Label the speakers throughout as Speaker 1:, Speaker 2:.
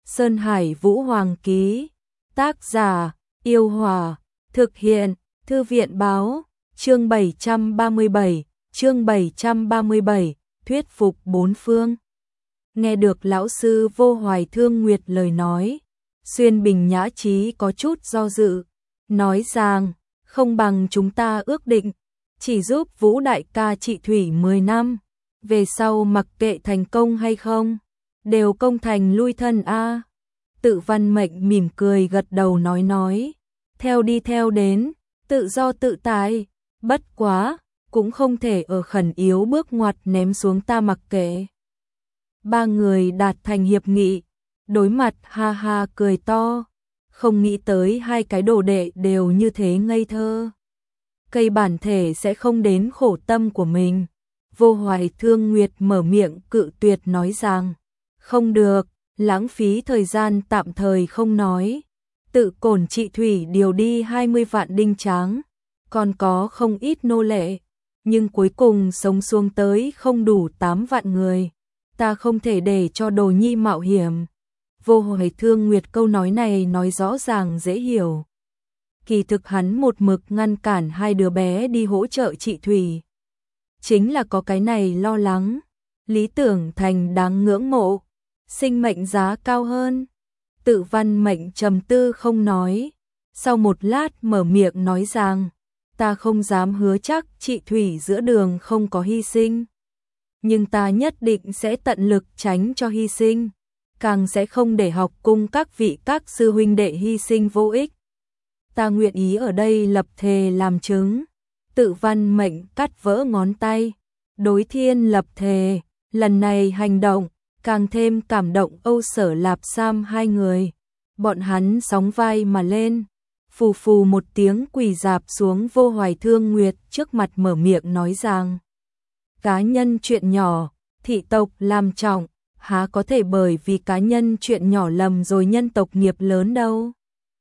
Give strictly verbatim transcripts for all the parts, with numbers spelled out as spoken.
Speaker 1: Sơn Hải Vũ Hoàng ký. Tác giả, Yêu Hòa. Thực hiện, Thư viện báo. Chương bảy trăm ba mươi bảy, chương bảy trăm ba mươi bảy, thuyết phục bốn phương. Nghe được lão sư Vô Hoài Thương Nguyệt lời nói, Xuyên Bình Nhã Trí có chút do dự, nói rằng, không bằng chúng ta ước định, chỉ giúp Vũ đại ca trị thủy mười năm, về sau mặc kệ thành công hay không, đều công thành lui thân a. Tự Văn Mệnh mỉm cười gật đầu nói nói, theo đi theo đến, tự do tự tại, bất quá, cũng không thể ở khẩn yếu bước ngoặt ném xuống ta mặc kệ. Ba người đạt thành hiệp nghị, đối mặt ha ha cười to, không nghĩ tới hai cái đồ đệ đều như thế ngây thơ. Cây bản thể sẽ không đến khổ tâm của mình. Vô Hoài Thương Nguyệt mở miệng cự tuyệt nói rằng, không được, lãng phí thời gian tạm thời không nói. Tự Cổn trị thủy điều đi hai mươi vạn đinh tráng, còn có không ít nô lệ, nhưng cuối cùng sống xuống tới không đủ tám vạn người. Ta không thể để cho Đồ Nhi mạo hiểm. Vô Hoài Thương Nguyệt câu nói này nói rõ ràng dễ hiểu. Kỳ thực hắn một mực ngăn cản hai đứa bé đi hỗ trợ trị thủy, chính là có cái này lo lắng, lý tưởng thành đáng ngưỡng mộ, sinh mệnh giá cao hơn. Tự Văn Mệnh trầm tư không nói, sau một lát mở miệng nói rằng, ta không dám hứa chắc trị thủy giữa đường không có hy sinh, nhưng ta nhất định sẽ tận lực tránh cho hy sinh, càng sẽ không để học cung các vị các sư huynh đệ hy sinh vô ích. Ta nguyện ý ở đây lập thề làm chứng. Tự Văn Mệnh cắt vỡ ngón tay, đối thiên lập thề, lần này hành động, càng thêm cảm động Âu Sở Lạp Sam hai người. Bọn hắn sóng vai mà lên, phù phù một tiếng quỳ dạp xuống Vô Hoài Thương Nguyệt trước mặt mở miệng nói rằng, cá nhân chuyện nhỏ, thị tộc làm trọng, há có thể bởi vì cá nhân chuyện nhỏ lầm rồi nhân tộc nghiệp lớn đâu.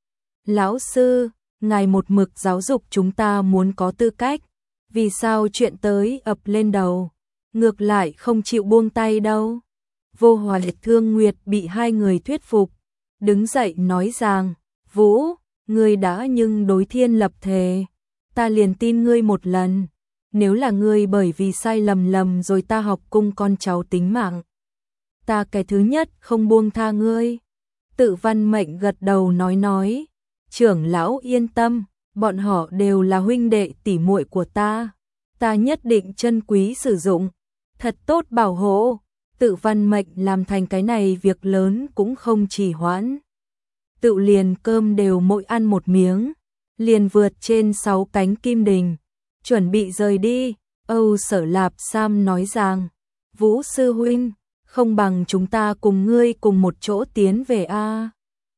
Speaker 1: Lão sư, ngài một mực giáo dục chúng ta muốn có tư cách, vì sao chuyện tới ập lên đầu, ngược lại không chịu buông tay đâu. Vô Hoài Thương Nguyệt bị hai người thuyết phục, đứng dậy nói rằng, Vũ, ngươi đã nhưng đối thiên lập thề, ta liền tin ngươi một lần, nếu là ngươi bởi vì sai lầm lầm rồi ta học cung con cháu tính mạng, ta cái thứ nhất không buông tha ngươi. Tự Văn Mệnh gật đầu nói nói, trưởng lão yên tâm, bọn họ đều là huynh đệ tỷ muội của ta, ta nhất định trân quý sử dụng, thật tốt bảo hộ. Tự Văn Mệnh làm thành cái này việc lớn cũng không trì hoãn. Tự liền cơm đều mỗi ăn một miếng, liền vượt trên sáu cánh kim đình, chuẩn bị rời đi. Âu Sở Lạp Sam nói rằng, Vũ sư huynh, không bằng chúng ta cùng ngươi cùng một chỗ tiến về a.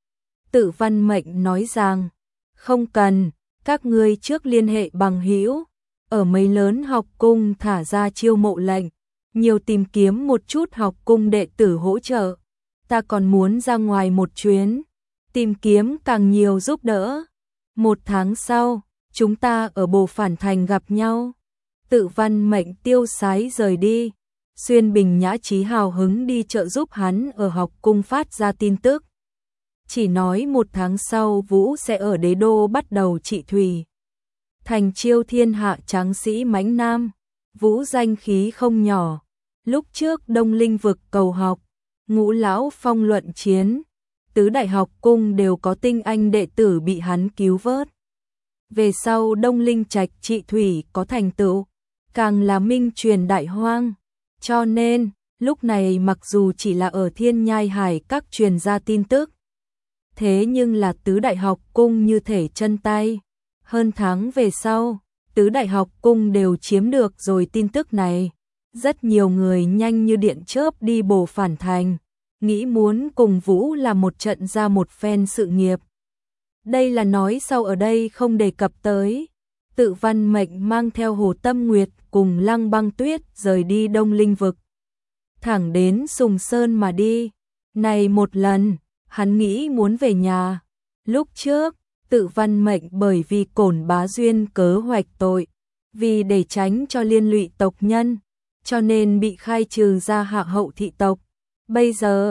Speaker 1: Tự Văn Mệnh nói rằng, không cần, các ngươi trước liên hệ bằng hữu, ở mấy lớn học cung thả ra chiêu mộ lệnh, nhiều tìm kiếm một chút học cung đệ tử hỗ trợ. Ta còn muốn ra ngoài một chuyến, tìm kiếm càng nhiều giúp đỡ. Một tháng sau, chúng ta ở Bồ Phản Thành gặp nhau. Tự Văn Mệnh tiêu sái rời đi, Xuyên Bình Nhã Trí hào hứng đi trợ giúp hắn ở học cung phát ra tin tức. Chỉ nói một tháng sau Vũ sẽ ở đế đô bắt đầu trị thủy, thành chiêu thiên hạ tráng sĩ mãnh nam. Vũ danh khí không nhỏ, lúc trước Đông Linh vực cầu học, Ngũ lão phong luận chiến, tứ đại học cung đều có tinh anh đệ tử bị hắn cứu vớt. Về sau Đông Linh trạch trị thủy có thành tựu, càng là minh truyền đại hoang, cho nên lúc này mặc dù chỉ là ở Thiên Nhai Hải các truyền ra tin tức, thế nhưng là tứ đại học cung như thể chân tay. Hơn tháng về sau, tứ đại học cung đều chiếm được rồi tin tức này. Rất nhiều người nhanh như điện chớp đi Bồ Phản Thành, nghĩ muốn cùng Vũ làm một trận ra một phen sự nghiệp. Đây là nói sau ở đây không đề cập tới. Tự Văn Mệnh mang theo Hồ Tâm Nguyệt cùng Lăng Băng Tuyết rời đi Đông Linh vực, thẳng đến Sùng Sơn mà đi. Này một lần, hắn nghĩ muốn về nhà. Lúc trước, Tự Văn Mệnh bởi vì Cổn Bá Duyên cớ hoạch tội, vì để tránh cho liên lụy tộc nhân, cho nên bị khai trừ ra hạ hậu thị tộc. Bây giờ,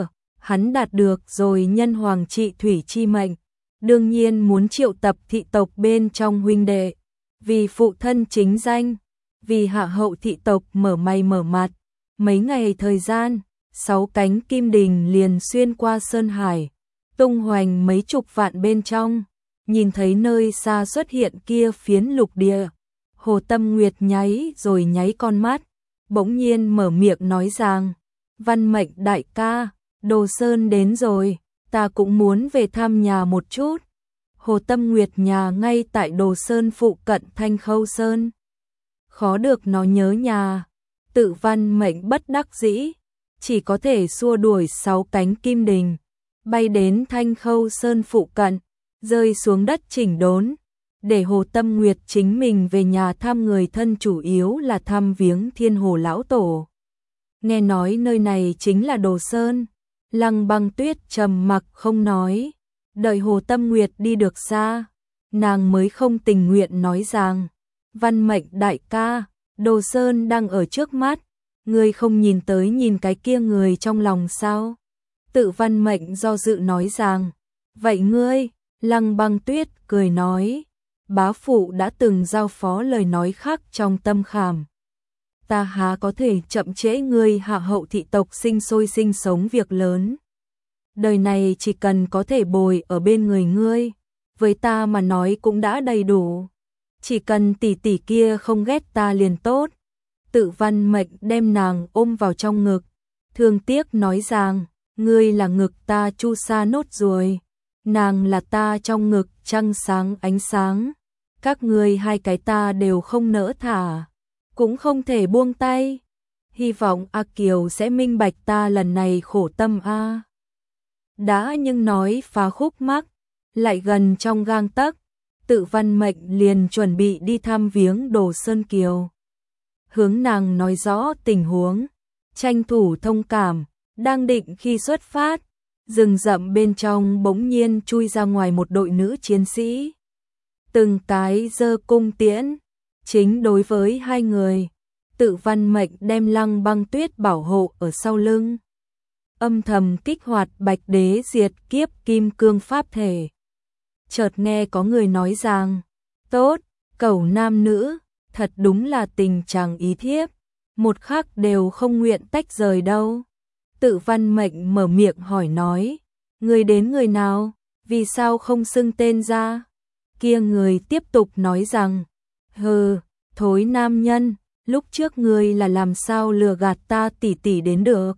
Speaker 1: hắn đạt được rồi nhân hoàng trị thủy chi mệnh, đương nhiên muốn triệu tập thị tộc bên trong huynh đệ, vì phụ thân chính danh, vì hạ hậu thị tộc mở mày mở mặt. Mấy ngày thời gian, sáu cánh kim đình liền xuyên qua Sơn Hải, tung hoành mấy chục vạn bên trong, nhìn thấy nơi xa xuất hiện kia phiến lục địa. Hồ Tâm Nguyệt nháy rồi nháy con mắt, bỗng nhiên mở miệng nói rằng, Văn Mệnh đại ca, Đồ Sơn đến rồi, ta cũng muốn về thăm nhà một chút. Hồ Tâm Nguyệt nhà ngay tại Đồ Sơn phụ cận Thanh Khâu Sơn. Khó được nó nhớ nhà, Tự Văn Mệnh bất đắc dĩ, chỉ có thể xua đuổi sáu cánh kim đình, bay đến Thanh Khâu Sơn phụ cận, rơi xuống đất chỉnh đốn, để Hồ Tâm Nguyệt chính mình về nhà thăm người thân, chủ yếu là thăm viếng Thiên Hồ lão tổ. Nghe nói nơi này chính là Đồ Sơn, Lăng Băng Tuyết trầm mặc không nói, đợi Hồ Tâm Nguyệt đi được xa, nàng mới không tình nguyện nói rằng, Văn Mệnh đại ca, Đồ Sơn đang ở trước mắt, ngươi không nhìn tới nhìn cái kia người trong lòng sao? Tự Văn Mệnh do dự nói rằng, vậy ngươi? Lăng Băng Tuyết cười nói, bá phụ đã từng giao phó lời nói khác trong tâm khảm. Ta há có thể chậm trễ ngươi hạ hậu thị tộc sinh sôi sinh sống việc lớn. Đời này chỉ cần có thể bồi ở bên người ngươi, với ta mà nói cũng đã đầy đủ. Chỉ cần tỷ tỷ kia không ghét ta liền tốt. Tự Văn Mệnh đem nàng ôm vào trong ngực, thương tiếc nói rằng, ngươi là ngực ta chu sa nốt ruồi, nàng là ta trong ngực trăng sáng ánh sáng, các ngươi hai cái ta đều không nỡ thả, cũng không thể buông tay. Hy vọng A Kiều sẽ minh bạch ta lần này khổ tâm a. Đã nhưng nói phá khúc mắc, lại gần trong gang tấc, Tự Văn Mệnh liền chuẩn bị đi thăm viếng Đồ Sơn Kiều. Hướng nàng nói rõ tình huống, tranh thủ thông cảm, đang định khi xuất phát, rừng rậm bên trong bỗng nhiên chui ra ngoài một đội nữ chiến sĩ. Từng cái giơ cung tiễn, chính đối với hai người, Tự Văn Mệnh đem Lăng Băng Tuyết bảo hộ ở sau lưng. Âm thầm kích hoạt Bạch Đế diệt kiếp kim cương pháp thể. Chợt nghe có người nói rằng, tốt, cẩu nam nữ, thật đúng là tình chàng ý thiếp, một khắc đều không nguyện tách rời đâu. Tự Văn Mệnh mở miệng hỏi nói, người đến người nào, vì sao không xưng tên ra? Kia người tiếp tục nói rằng, hừ, thối nam nhân, lúc trước người là làm sao lừa gạt ta tỷ tỷ đến được.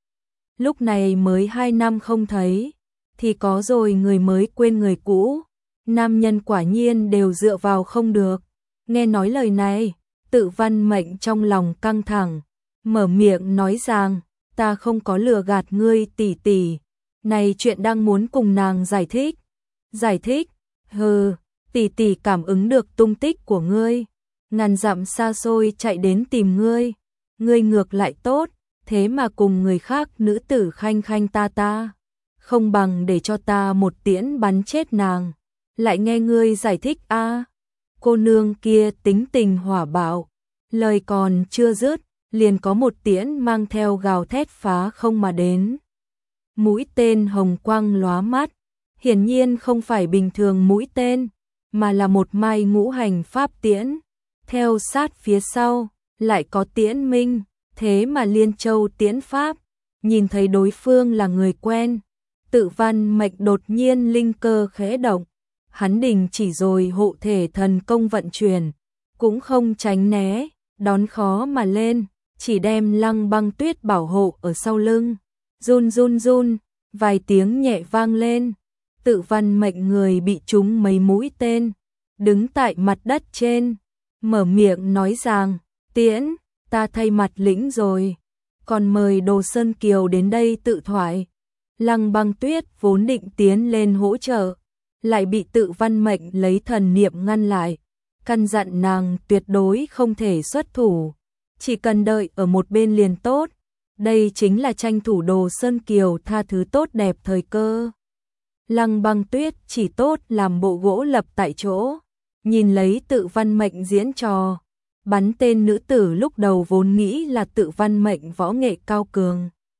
Speaker 1: Lúc này mới hai năm không thấy, thì có rồi người mới quên người cũ, nam nhân quả nhiên đều dựa vào không được. Nghe nói lời này, Tự Văn Mệnh trong lòng căng thẳng, mở miệng nói rằng, ta không có lừa gạt ngươi tỷ tỷ, này chuyện đang muốn cùng nàng giải thích. Giải thích? Hừ, tỷ tỷ cảm ứng được tung tích của ngươi, ngàn dặm xa xôi chạy đến tìm ngươi, ngươi ngược lại tốt, thế mà cùng người khác nữ tử khanh khanh ta ta, không bằng để cho ta một tiễn bắn chết nàng. Lại nghe ngươi giải thích a. À, cô nương kia tính tình hỏa bạo, lời còn chưa dứt, liền có một tiễn mang theo gào thét phá không mà đến. Mũi tên hồng quang lóa mắt, hiển nhiên không phải bình thường mũi tên, mà là một mai ngũ hành pháp tiễn. Theo sát phía sau, lại có tiễn minh, thế mà Liên Châu tiễn pháp, nhìn thấy đối phương là người quen. Tự Văn Mệnh đột nhiên linh cơ khẽ động, hắn đình chỉ rồi hộ thể thần công vận chuyển, cũng không tránh né, đón khó mà lên, chỉ đem Lăng Băng Tuyết bảo hộ ở sau lưng. Run run run, vài tiếng nhẹ vang lên, Tự Văn Mệnh người bị trúng mấy mũi tên, đứng tại mặt đất trên, mở miệng nói rằng, tiễn, ta thay mặt lĩnh rồi, còn mời Đồ Sơn Kiều đến đây tự thoại. Lăng Băng Tuyết vốn định tiến lên hỗ trợ, lại bị Tự Văn Mệnh lấy thần niệm ngăn lại, căn dặn nàng tuyệt đối không thể xuất thủ, chỉ cần đợi ở một bên liền tốt. Đây chính là tranh thủ Đồ Sơn Kiều tha thứ tốt đẹp thời cơ. Lăng Băng Tuyết chỉ tốt làm bộ gỗ lập tại chỗ, nhìn lấy Tự Văn Mệnh diễn trò, bắn tên nữ tử lúc đầu vốn nghĩ là Tự Văn Mệnh võ nghệ cao cường,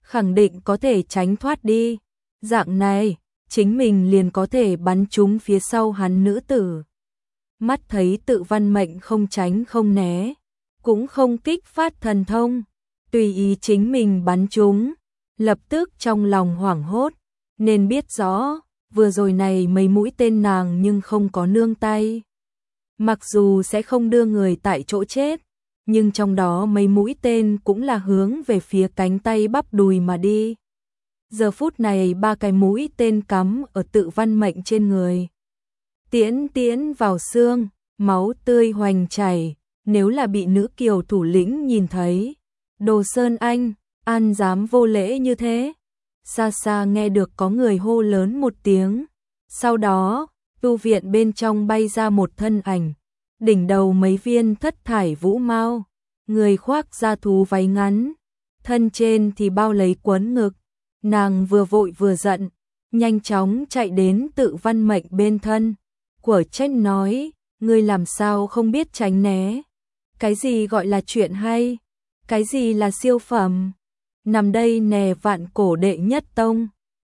Speaker 1: khẳng định có thể tránh thoát đi. Dạng này, chính mình liền có thể bắn trúng phía sau hắn nữ tử. Mắt thấy Tự Văn Mệnh không tránh không né, cũng không kích phát thần thông, tùy ý chính mình bắn trúng, lập tức trong lòng hoảng hốt, nên biết rõ, vừa rồi này mấy mũi tên nàng nhưng không có nương tay. Mặc dù sẽ không đưa người tại chỗ chết, nhưng trong đó mấy mũi tên cũng là hướng về phía cánh tay bắp đùi mà đi. Giờ phút này ba cái mũi tên cắm ở Tự Văn Mệnh trên người. Tiễn tiễn vào xương, máu tươi hoành chảy, nếu là bị nữ kiều thủ lĩnh nhìn thấy. Đồ Sơn Anh, an dám vô lễ như thế. Xa xa nghe được có người hô lớn một tiếng. Sau đó, tu viện bên trong bay ra một thân ảnh. Đỉnh đầu mấy viên thất thải vũ mao, người khoác da thú váy ngắn, thân trên thì bao lấy quấn ngực. Nàng vừa vội vừa giận, nhanh chóng chạy đến Tự Văn Mệnh bên thân. Của trách nói, ngươi làm sao không biết tránh né. Cái gì gọi là chuyện hay, cái gì là siêu phẩm. Nằm đây nè vạn cổ đệ nhất tông.